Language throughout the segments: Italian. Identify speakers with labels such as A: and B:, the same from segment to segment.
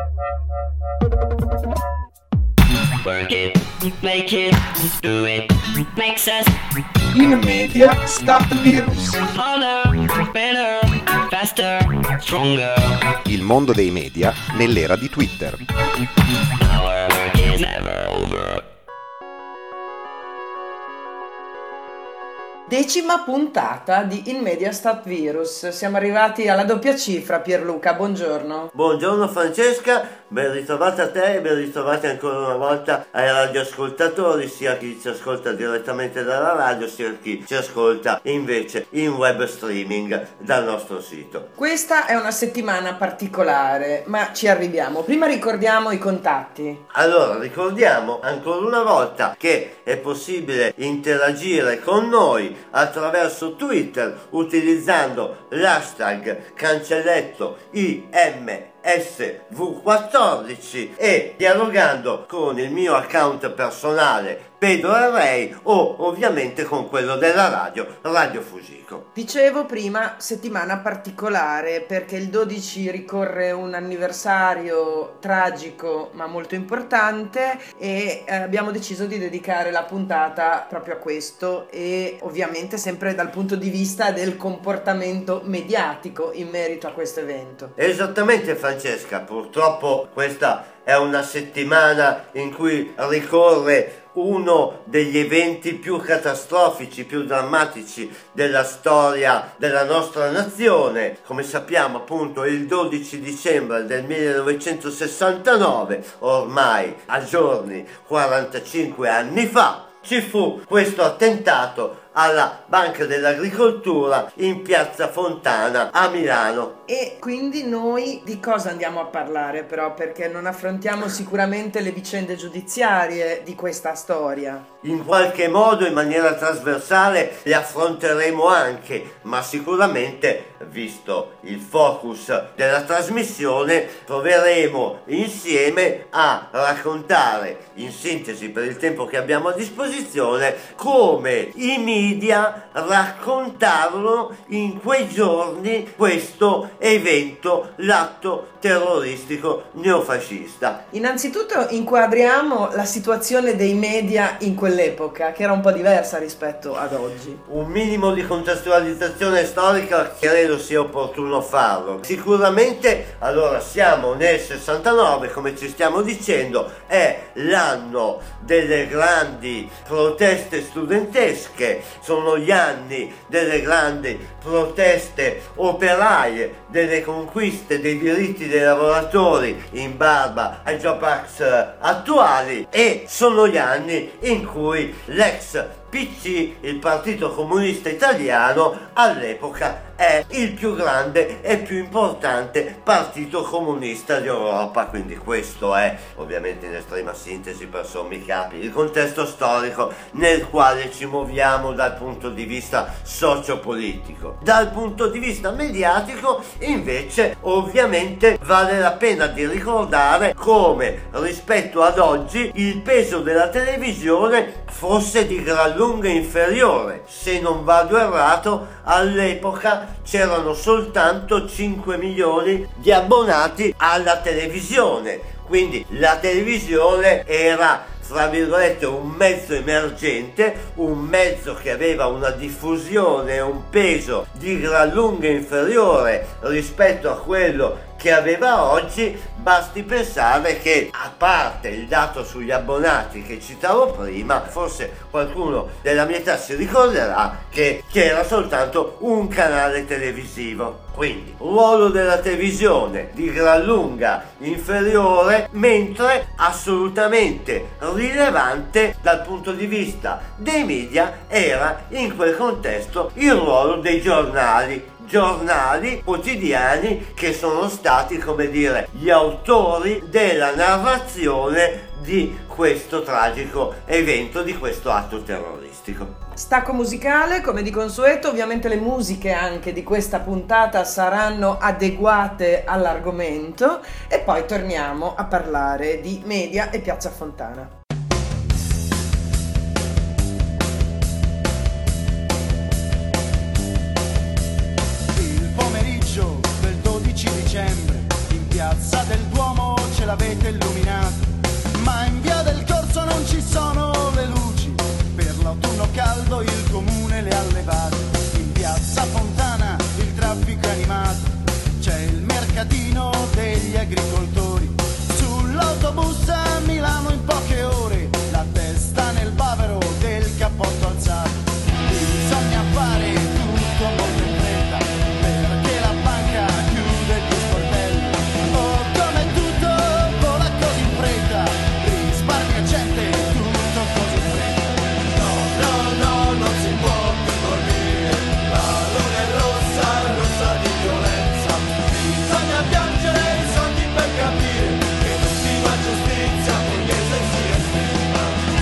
A: Work it, make it, do it, makes us
B: In Media Start Virus.
A: harder, better, faster, stronger.
C: Il mondo dei media nell'era di Twitter.
A: Our work is never over.
D: 10ª puntata di In Media Start Virus. Siamo arrivati alla doppia cifra, Pierluca, buongiorno.
E: Buongiorno Francesca, ben ritrovata a te e ben ritrovati ancora una volta ai radioascoltatori, sia chi ci ascolta direttamente dalla radio, sia chi ci ascolta invece in web streaming dal nostro sito.
D: Questa è una settimana particolare, ma ci arriviamo. Prima ricordiamo i contatti.
E: Allora, ricordiamo ancora una volta che è possibile interagire con noi attraverso Twitter utilizzando l'hashtag cancelletto IMSV14 e dialogando con il mio account personale Pedro Arrei o ovviamente con quello della Radio Fugico.
D: Dicevo prima, settimana particolare perché il 12 ricorre un anniversario tragico ma molto importante e abbiamo deciso di dedicare la puntata proprio a questo e ovviamente sempre dal punto di vista del comportamento mediatico in merito a questo evento.
E: Esattamente Francesca, purtroppo questa è una settimana in cui ricorre uno degli eventi più catastrofici, più drammatici della storia della nostra nazione. Come sappiamo, appunto, il 12 dicembre del 1969, ormai a giorni 45 anni fa, ci fu questo attentato alla Banca dell'Agricoltura in Piazza Fontana a Milano.
D: E quindi noi di cosa andiamo a parlare però? Perché non affrontiamo sicuramente le vicende giudiziarie di questa storia.
E: In qualche modo, in maniera trasversale, le affronteremo anche, ma sicuramente, visto il focus della trasmissione, proveremo insieme a raccontare, in sintesi per il tempo che abbiamo a disposizione, come i media raccontarono in quei giorni questo evento, l'atto terroristico neofascista.
D: Innanzitutto inquadriamo la situazione dei media in quell'epoca, che era un po' diversa rispetto ad oggi.
E: Un minimo di contestualizzazione storica credo sia opportuno farlo. Sicuramente, allora, siamo nel 69, come ci stiamo dicendo, è l'anno delle grandi proteste studentesche, sono gli anni delle grandi proteste operaie, delle conquiste dei diritti dei lavoratori in barba ai Job Act attuali, e sono gli anni in cui l'ex PC, il Partito Comunista Italiano, all'epoca è il più grande e più importante partito comunista d'Europa. Quindi questo è, ovviamente in estrema sintesi per sommi capi, il contesto storico nel quale ci muoviamo dal punto di vista sociopolitico. Dal punto di vista mediatico, invece, ovviamente vale la pena di ricordare come rispetto ad oggi il peso della televisione fosse di gran lunga inferiore. Se non vado errato, all'epoca c'erano soltanto 5 milioni di abbonati alla televisione, quindi la televisione era, tra virgolette, un mezzo emergente, un mezzo che aveva una diffusione e un peso di gran lunga inferiore rispetto a quello che aveva oggi. Basti pensare che, a parte il dato sugli abbonati che citavo prima, forse qualcuno della mia età si ricorderà che c'era soltanto un canale televisivo. Quindi, ruolo della televisione di gran lunga inferiore, mentre assolutamente rilevante dal punto di vista dei media era in quel contesto il ruolo dei giornali quotidiani, che sono stati, come dire, gli autori della narrazione di questo tragico evento, di questo atto terroristico.
D: Stacco musicale, come di consueto. Ovviamente le musiche anche di questa puntata saranno adeguate all'argomento e poi torniamo a parlare di media e Piazza Fontana.
F: Il pomeriggio del 12 dicembre in Piazza del Duomo c'è ce l'avete illuminato, ma in via del Corso non ci sono le luci, per l'autunno caldo il comune le ha allevate, in piazza Fontana il traffico è animato, c'è il mercatino degli agricoltori, sull'autobus a Milano in poche ore, la testa nel bavero del cappotto alzato, bisogna fare tutto molto in fretta, perché la banca chiude gli sportelli, oh come tutto vola così in fretta, risparmia gente, tutto così in fretta, no, no, no, non si può più dormire, la luna è rossa, rossa di violenza, bisogna piangere i soldi per capire che l'ultima giustizia pugliese si aspetta.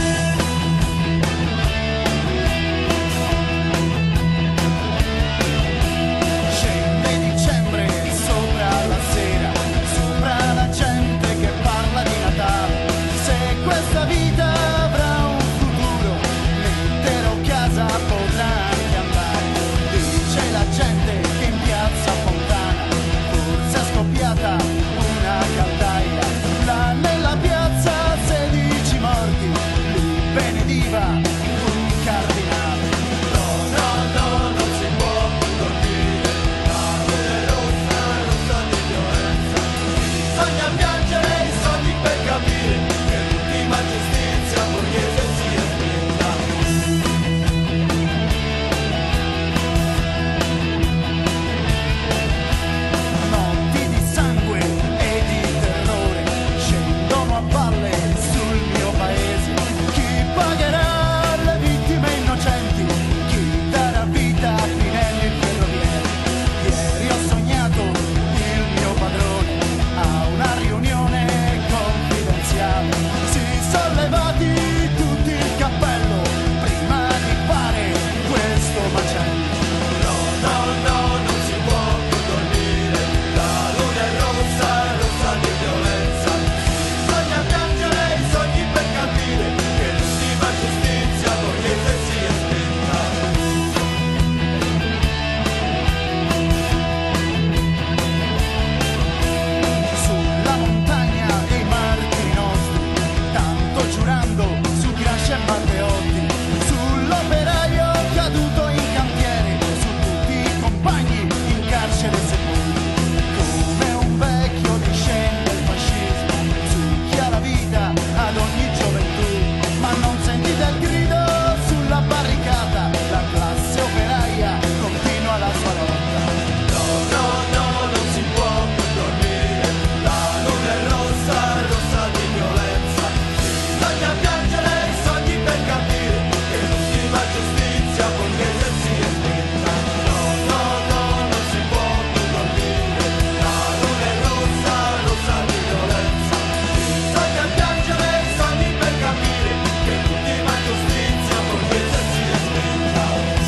F: Scende dicembre sopra la sera, sopra la gente che parla di Natale, se questa vita avrà un futuro, l'intero casa potrà anche andare, dice la gente che in piazza Fontana forse è scoppiata una caldaia, là nella piazza 16 morti, lì benediva un cardinale, no, no, no, non si può più dormire, la luna è rossa, rossa di violenza, bisogna piangere i soldi per capire che l'ultima giustizia borghese si aspetta. Notti di sangue e di terrore scendono a valle sul mio paese. Chi pagherà le vittime innocenti? Chi darà vita a Pinelli il ferroviere? Ieri ho sognato il mio padrone a una riunione confidenziale. Si sono levati tutti il cappello prima di fare questo macello. No, no, no, non si può più dormire, la luna è rossa, rossa di violenza, bisogna piangere i sogni per capire che l'ultima giustizia borghese si aspetta. Sulla montagna dei martiri nostri, tanto giurando su Gramsci e Matteotti, sull'operaio caduto in cantiere, su tutti i compagni in carcere sepolti, come un vecchio discende il fascismo, succhia la vita ad ogni gioventù, ma non sentite il grido sulla barricata, la classe operaia continua la sua lotta. No, no, no, non si può più dormire, la luna è rossa, rossa di violenza, bisogna piangere i soldi per capire che l'ultima giustizia borghese si aspetta. No, no, no, non si può più dormire, la luna è rossa, rossa di violenza, bisogna piangere i soldi per capire che l'ultima giustizia borghese si aspetta.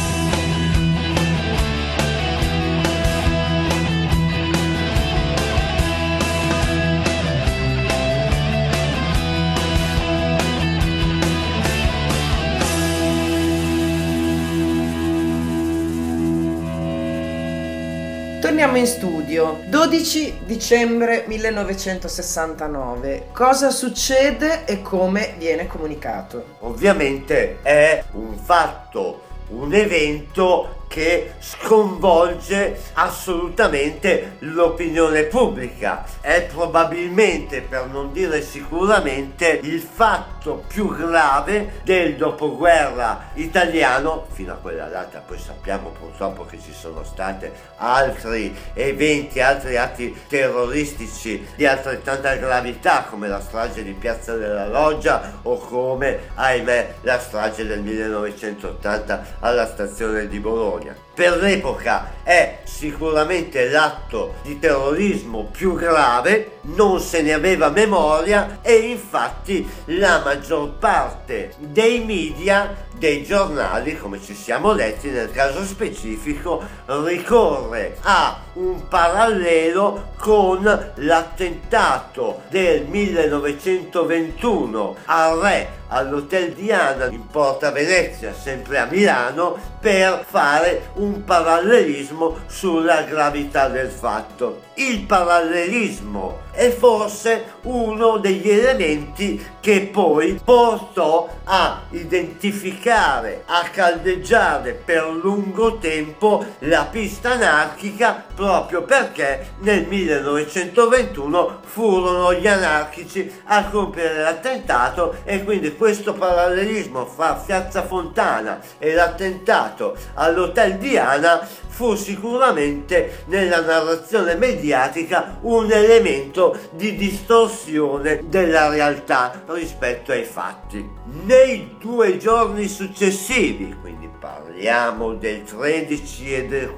D: Torniamo in studio. 12 dicembre 1969. Cosa succede e come viene comunicato?
E: Ovviamente è un fatto, un evento che sconvolge assolutamente l'opinione pubblica. È probabilmente, per non dire sicuramente, il fatto più grave del dopoguerra italiano fino a quella data. Poi sappiamo purtroppo che ci sono stati altri eventi, altri atti terroristici di altrettanta gravità, come la strage di Piazza della Loggia o come, ahimè, la strage del 1980 alla stazione di Bologna. Per l'epoca è sicuramente l'atto di terrorismo più grave, non se ne aveva memoria e infatti la maggior parte dei media, dei giornali, come ci siamo letti nel caso specifico, ricorre a un parallelo con l'attentato del 1921 al re all'Hotel Diana in Porta Venezia, sempre a Milano, per fare un parallelismo sulla gravità del fatto. il parallelismo è forse uno degli elementi che poi portò a identificare, a caldeggiare per lungo tempo la pista anarchica, proprio perché nel 1921 furono gli anarchici a compiere l'attentato, e quindi questo parallelismo fra Piazza Fontana e l'attentato all'Hotel Diana fu sicuramente nella narrazione mediatica un elemento di distorsione della realtà rispetto ai fatti. Nei 2 giorni successivi, quindi parliamo del 13 e del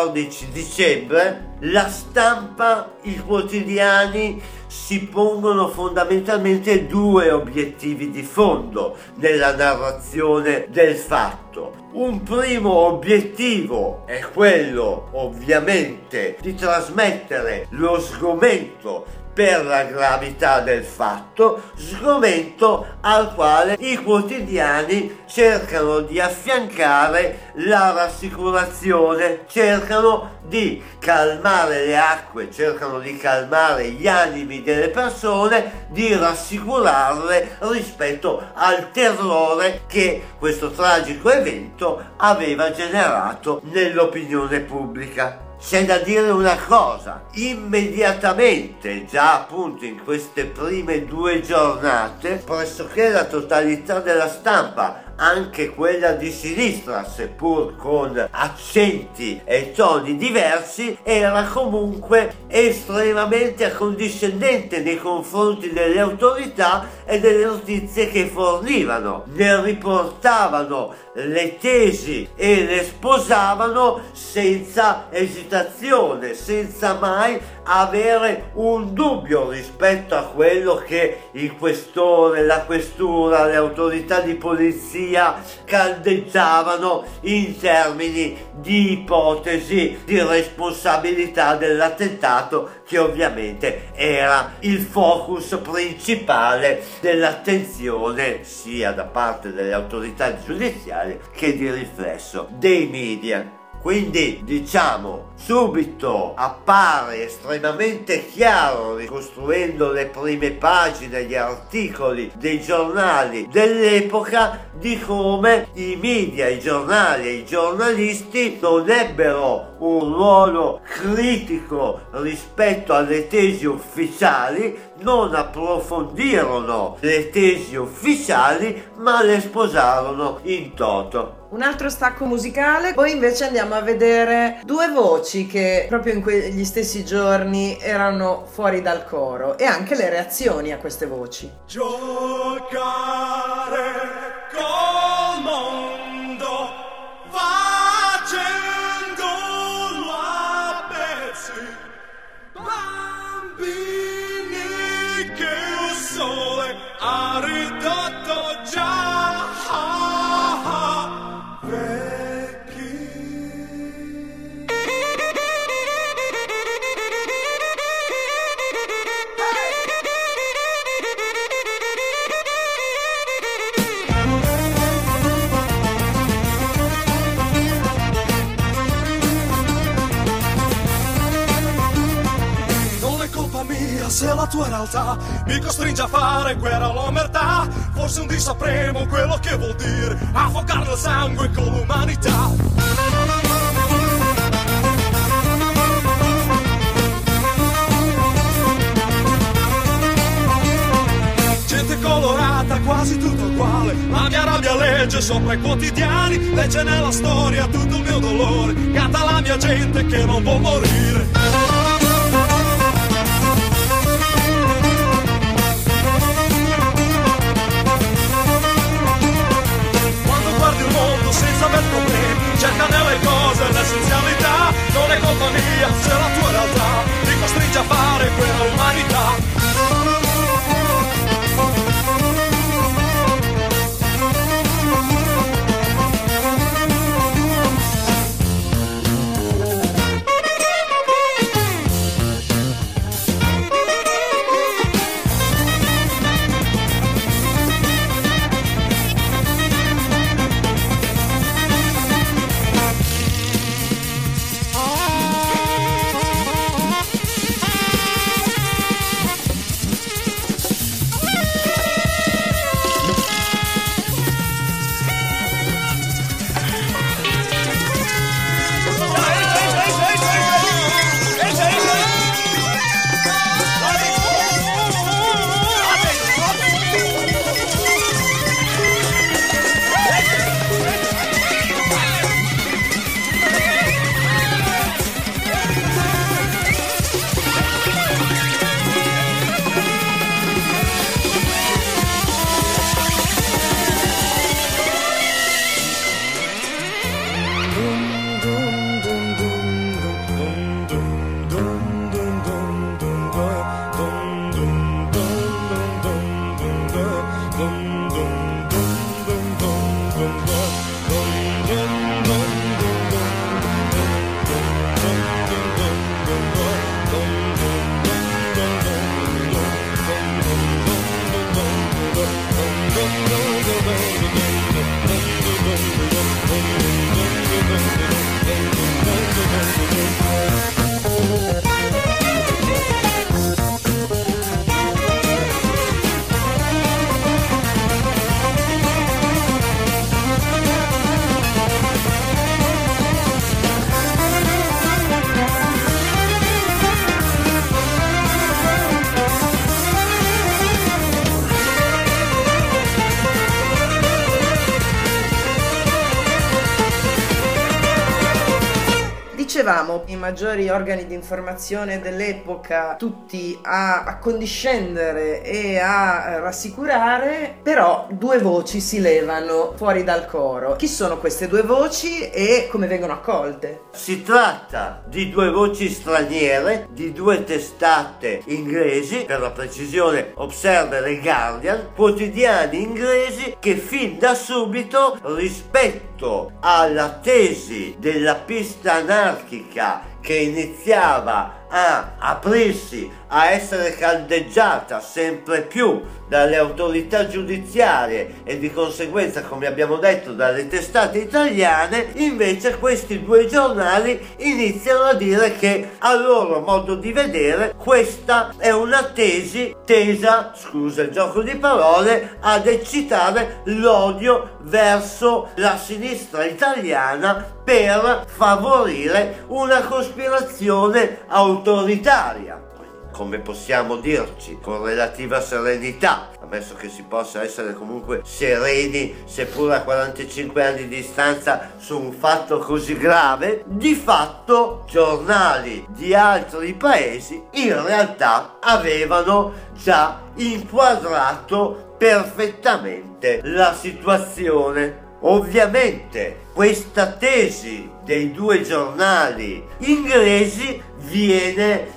E: 14 dicembre, la stampa, i quotidiani si pongono fondamentalmente 2 obiettivi di fondo nella narrazione del fatto. Un primo obiettivo è quello, ovviamente, di trasmettere lo sgomento per la gravità del fatto, sgomento al quale i quotidiani cercano di affiancare la rassicurazione, cercano di calmare le acque, cercano di calmare gli animi delle persone, di rassicurarle rispetto al terrore che questo tragico evento aveva generato nell'opinione pubblica. C'è da dire una cosa: immediatamente, già appunto in queste prime 2 giornate, pressoché la totalità della stampa, anche quella di sinistra, seppur con accenti e toni diversi, era comunque estremamente accondiscendente nei confronti delle autorità e delle notizie che fornivano. Ne riportavano le tesi e le sposavano senza esitazione, senza mai avere un dubbio rispetto a quello che il questore, la questura, le autorità di polizia caldeggiavano in termini di ipotesi di responsabilità dell'attentato, che ovviamente era il focus principale dell'attenzione sia da parte delle autorità giudiziarie che di riflesso dei media. Quindi diciamo subito appare estremamente chiaro, ricostruendo le prime pagine, gli articoli dei giornali dell'epoca, di come i media, i giornali e i giornalisti non ebbero un ruolo critico rispetto alle tesi ufficiali, non approfondirono le tesi ufficiali, ma le sposarono in toto.
D: Un altro stacco musicale, poi invece andiamo a vedere 2 voci che proprio in quegli stessi giorni erano fuori dal coro, e anche le reazioni a queste voci.
F: Giocare col mondo facendolo a pezzi, bambini che il sole ha ridotto già. Se la tua realtà mi costringe a fare guerra all'omertà, forse un dì sapremo quello che vuol dire affogare il sangue con l'umanità. Gente colorata, quasi tutto uguale, la mia rabbia legge sopra i quotidiani, legge nella storia tutto il mio dolore, canta la mia gente che non vuol morire. Senza aver problemi, cerca nelle cose l'essenzialità, non è colpa mia se la tua realtà ti costringe a fare quella umanità.
D: dicevamo, i maggiori organi di informazione dell'epoca, tutti a accondiscendere e a rassicurare, però due voci si levano fuori dal coro. Chi sono queste due voci e come vengono accolte?
E: Si tratta di due voci straniere, di due testate inglesi, per la precisione Observer e Guardian, quotidiani inglesi che fin da subito, rispetto alla tesi della pista anarchica che iniziava a aprirsi, a essere caldeggiata sempre più dalle autorità giudiziarie e di conseguenza, come abbiamo detto, dalle testate italiane, invece questi due giornali iniziano a dire che a loro modo di vedere questa è una tesi tesa, scusa il gioco di parole, ad eccitare l'odio verso la sinistra italiana per favorire una cospirazione autoritaria. Come possiamo dirci con relativa serenità, ammesso che si possa essere comunque sereni seppur a 45 anni di distanza su un fatto così grave, di fatto giornali di altri paesi in realtà avevano già inquadrato perfettamente la situazione. Ovviamente questa tesi dei due giornali inglesi viene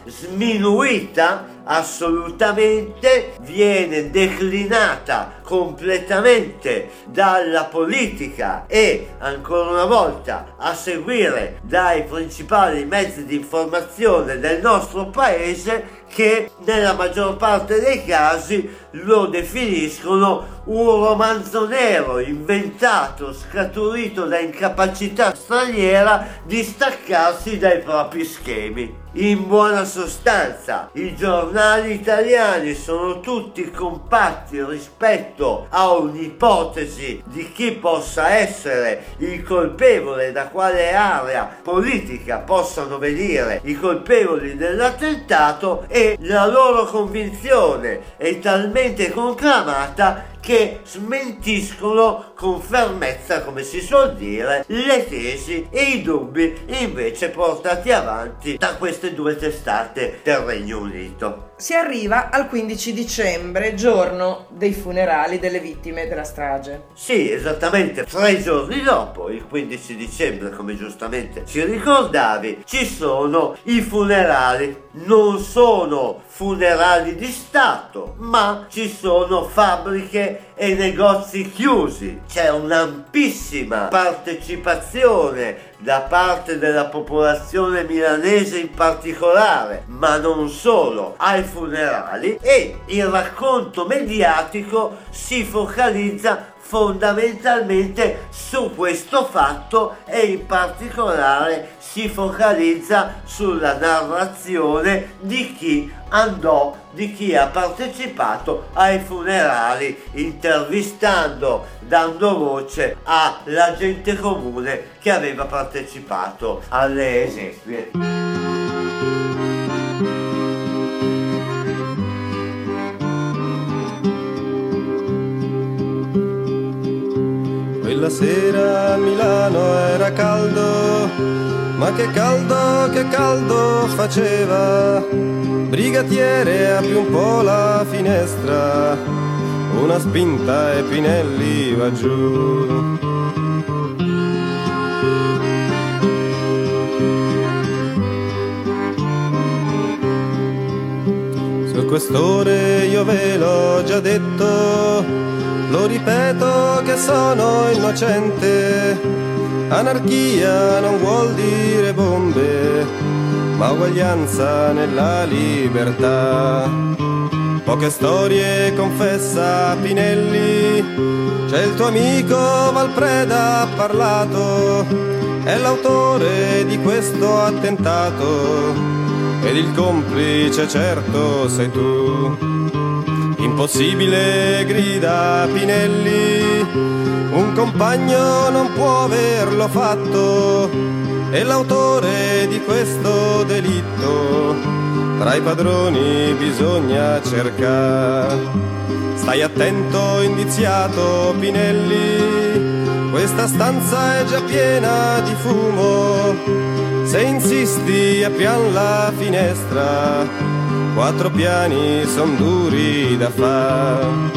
E: sminuita assolutamente, viene declinata completamente dalla politica e ancora una volta a seguire dai principali mezzi di informazione del nostro paese, che nella maggior parte dei casi lo definiscono un romanzo nero inventato, scaturito da incapacità straniera di staccarsi dai propri schemi. In buona sostanza, i giornali italiani sono tutti compatti rispetto a un'ipotesi di chi possa essere il colpevole, da quale area politica possano venire i colpevoli dell'attentato, e la loro convinzione è talmente conclamata che smentiscono con fermezza, come si suol dire, le tesi e i dubbi invece portati avanti da queste due testate del Regno Unito.
D: Si arriva al 15 dicembre, giorno dei funerali delle vittime della strage.
E: Sì, esattamente 3 giorni dopo, il 15 dicembre, come giustamente ci ricordavi, ci sono i funerali. Non sono funerali di Stato, ma ci sono fabbriche e negozi chiusi. C'è un'ampissima partecipazione da parte della popolazione milanese in particolare, ma non solo, ai funerali, e il racconto mediatico si focalizza fondamentalmente su questo fatto e in particolare si focalizza sulla narrazione di chi andò, di chi ha partecipato ai funerali, intervistando, dando voce alla gente comune che aveva partecipato alle esequie.
G: Quella sera a Milano era caldo, ma che caldo faceva. Brigatiere, apri un po' la finestra, una spinta e Pinelli va giù. Sul questore io ve l'ho già detto, lo ripeto che sono innocente. Anarchia non vuol dire bombe, ma uguaglianza nella libertà. Poche storie confessa Pinelli, c'è il tuo amico Valpreda ha parlato, è l'autore di questo attentato ed il complice certo sei tu. Impossibile, grida Pinelli, un compagno non può averlo fatto, è l'autore di questo delitto, tra i padroni bisogna cercare. Stai attento, indiziato Pinelli, questa stanza è già piena di fumo. Se insisti apriam la finestra, 4 piani son duri da far.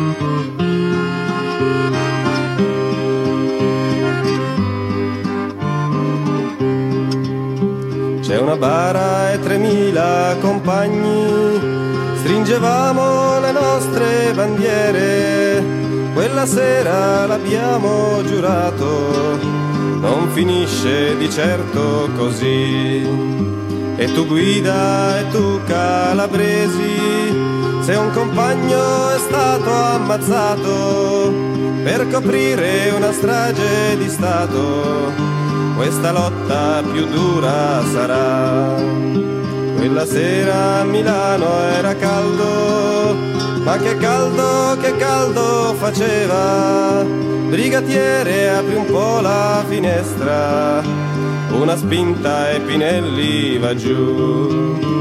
G: C'è una bara e 3000 compagni, stringevamo le nostre bandiere, quella sera l'abbiamo giurato, non finisce di certo così. E tu guida e tu calabresi, se un compagno è stato ammazzato per coprire una strage di Stato, questa lotta più dura sarà. Quella sera a Milano era caldo, ma che caldo faceva. Brigatiere, apri un po' la finestra, una spinta e Pinelli va giù.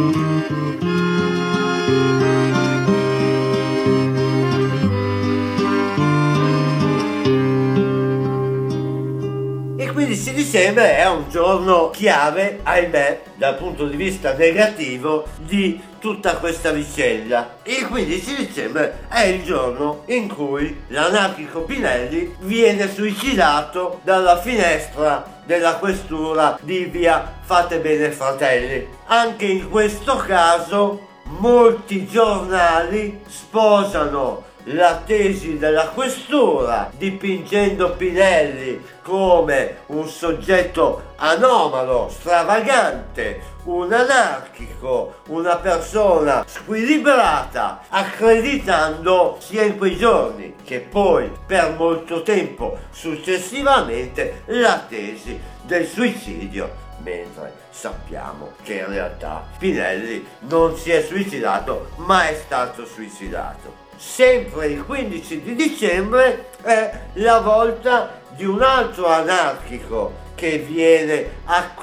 E: Il 15 dicembre è un giorno chiave, ahimè, dal punto di vista negativo di tutta questa vicenda. Il 15 dicembre è il giorno in cui l'anarchico Pinelli viene suicidato dalla finestra della questura di via Fate Bene Fratelli. Anche in questo caso molti giornali sposano la tesi della questura, dipingendo Pinelli come un soggetto anomalo, stravagante, un anarchico, una persona squilibrata, accreditando sia in quei giorni che poi per molto tempo successivamente la tesi del suicidio, mentre sappiamo che in realtà Pinelli non si è suicidato ma è stato suicidato. Sempre il 15 di dicembre è la volta di un altro anarchico che viene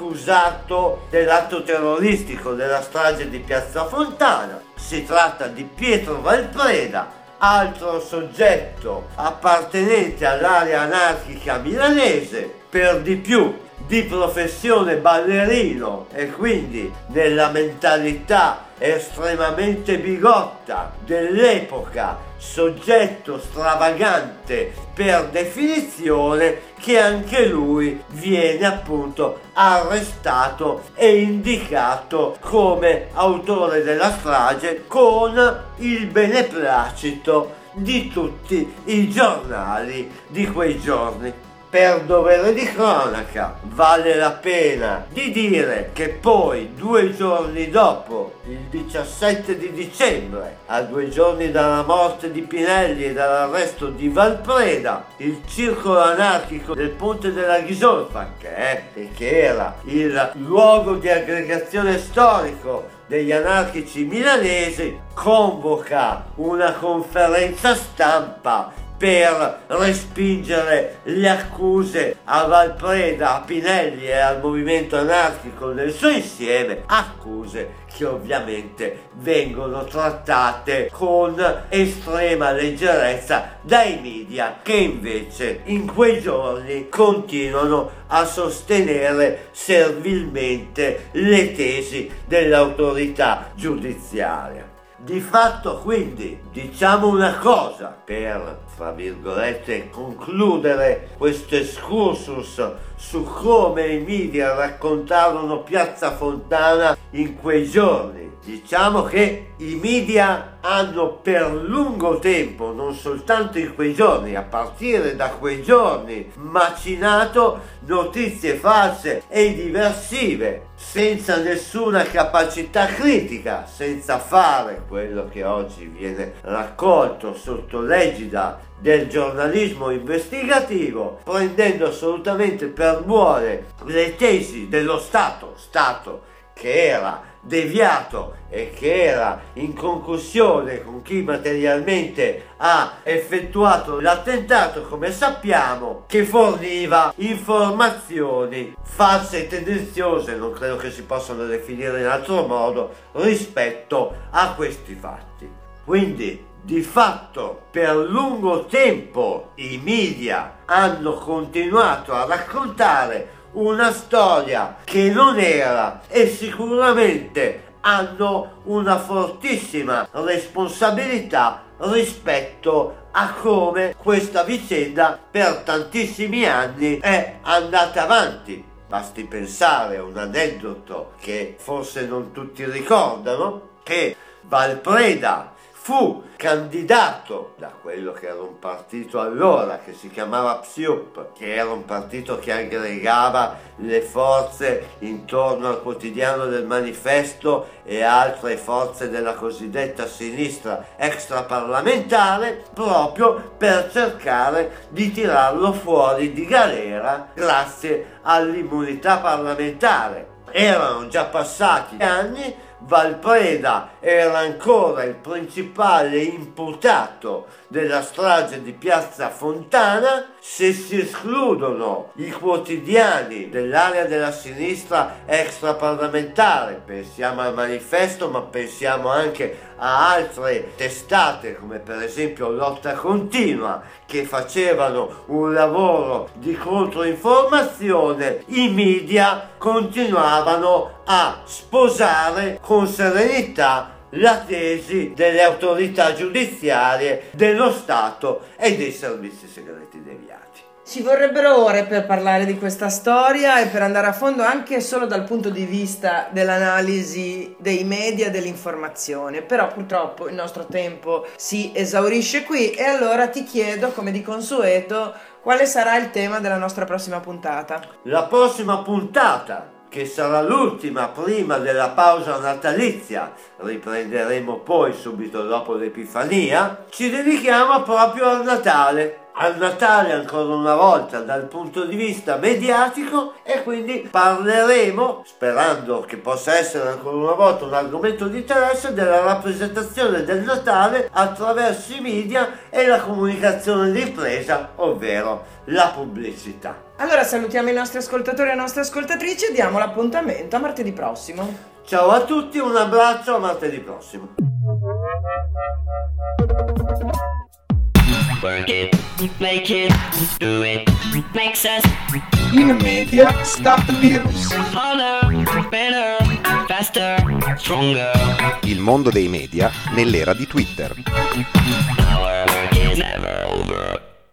E: accusato dell'atto terroristico della strage di Piazza Fontana. Si tratta di Pietro Valpreda, altro soggetto appartenente all'area anarchica milanese, per di più di professione ballerino e quindi nella mentalità estremamente bigotta dell'epoca, soggetto stravagante per definizione, che anche lui viene appunto arrestato e indicato come autore della strage con il beneplacito di tutti i giornali di quei giorni. Per dovere di cronaca vale la pena di dire che poi 2 giorni dopo, il 17 di dicembre, a 2 giorni dalla morte di Pinelli e dall'arresto di Valpreda, il circolo anarchico del Ponte della Ghisolfa, che era il luogo di aggregazione storico degli anarchici milanesi, convoca una conferenza stampa per respingere le accuse a Valpreda, a Pinelli e al movimento anarchico nel suo insieme, accuse che ovviamente vengono trattate con estrema leggerezza dai media, che invece in quei giorni continuano a sostenere servilmente le tesi dell'autorità giudiziaria. Di fatto, quindi, diciamo una cosa per, fra virgolette, concludere questo excursus su come i media raccontarono Piazza Fontana in quei giorni. Diciamo che i media hanno per lungo tempo, non soltanto in quei giorni, a partire da quei giorni, macinato notizie false e diversive, senza nessuna capacità critica, senza fare quello che oggi viene raccolto sotto l'egida del giornalismo investigativo, prendendo assolutamente per buone le tesi dello Stato che era deviato e che era in concussione con chi materialmente ha effettuato l'attentato, come sappiamo, che forniva informazioni false e tendenziose, non credo che si possano definire in altro modo, rispetto a questi fatti. Quindi di fatto per lungo tempo i media hanno continuato a raccontare una storia che non era, e sicuramente hanno una fortissima responsabilità rispetto a come questa vicenda per tantissimi anni è andata avanti. Basti pensare a un aneddoto che forse non tutti ricordano, che Valpreda fu candidato da quello che era un partito allora che si chiamava PSIUP, che era un partito che aggregava le forze intorno al quotidiano del Manifesto e altre forze della cosiddetta sinistra extraparlamentare, proprio per cercare di tirarlo fuori di galera grazie all'immunità parlamentare. Erano già passati anni, Valpreda era ancora il principale imputato della strage di Piazza Fontana. Se si escludono i quotidiani dell'area della sinistra extraparlamentare, pensiamo al Manifesto, ma pensiamo anche a altre testate come per esempio Lotta Continua, che facevano un lavoro di controinformazione, i media continuavano a sposare con serenità la tesi delle autorità giudiziarie, dello Stato e dei servizi segreti deviati.
D: Ci vorrebbero ore per parlare di questa storia e per andare a fondo anche solo dal punto di vista dell'analisi dei media e dell'informazione, però purtroppo il nostro tempo si esaurisce qui e allora ti chiedo, come di consueto, quale sarà il tema della nostra prossima puntata?
E: La prossima puntata, che sarà l'ultima prima della pausa natalizia, riprenderemo poi subito dopo l'Epifania, ci dedichiamo proprio al Natale ancora una volta dal punto di vista mediatico, e quindi parleremo, sperando che possa essere ancora una volta un argomento di interesse, della rappresentazione del Natale attraverso i media e la comunicazione di impresa, ovvero la pubblicità.
D: Allora salutiamo i nostri ascoltatori e le nostre ascoltatrici e diamo l'appuntamento a martedì prossimo.
E: Ciao a tutti, un abbraccio, a martedì prossimo.
A: Work it, make it, do it, makes us
B: In media, stop the virus.
A: harder, better, faster, stronger.
C: Il mondo dei media nell'era di Twitter.
A: Our work is never